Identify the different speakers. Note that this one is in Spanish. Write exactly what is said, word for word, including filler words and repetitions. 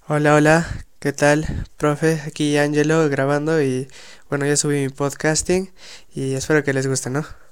Speaker 1: Hola, hola, ¿qué tal, profe? Aquí Angelo grabando y bueno, ya subí mi podcasting y espero que les guste, ¿no?